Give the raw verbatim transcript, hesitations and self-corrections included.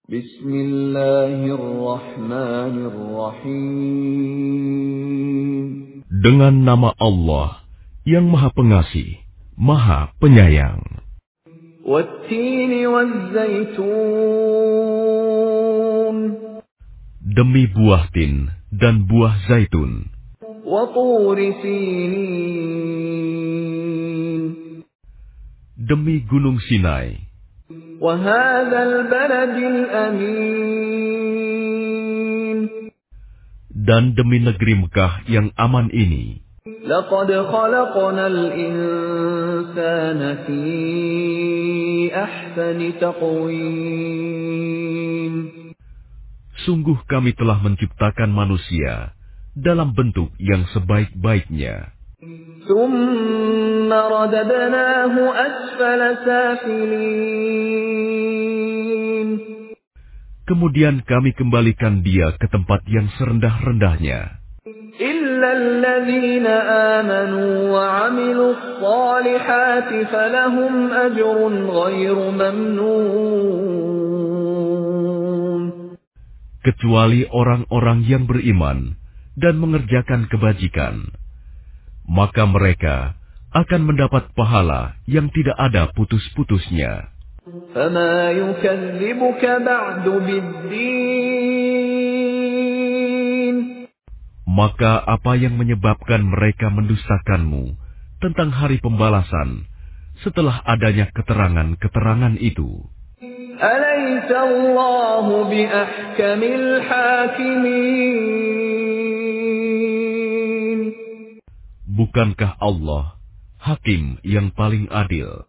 Bismillahirrahmanirrahim. Dengan nama Allah yang Maha Pengasih, Maha Penyayang. Wattini wazzaitun. Demi buah tin dan buah zaitun. Wa turi sinin. Demi gunung Sinai. Wa hadzal baladil amin. Dan demi negeri Mekah yang aman ini. Laqad khalaqnal insana fi ahsani taqwim. Sungguh kami telah menciptakan manusia dalam bentuk yang sebaik-baiknya. Tsumma radadnahu asfala safilin. Kemudian kami kembalikan dia ke tempat yang serendah-rendahnya. إلا الذين آمنوا وعملوا الصالحات فلهم أجر غير ممنون. Kecuali orang-orang yang beriman dan mengerjakan kebajikan, maka mereka akan mendapat pahala yang tidak ada putus-putusnya. فما يكذبك بعد بالدين. Maka apa yang menyebabkan mereka mendustakanmu tentang hari pembalasan setelah adanya keterangan-keterangan itu? أليس الله بأحكم الحاكمين. Bukankah Allah Hakim yang paling adil?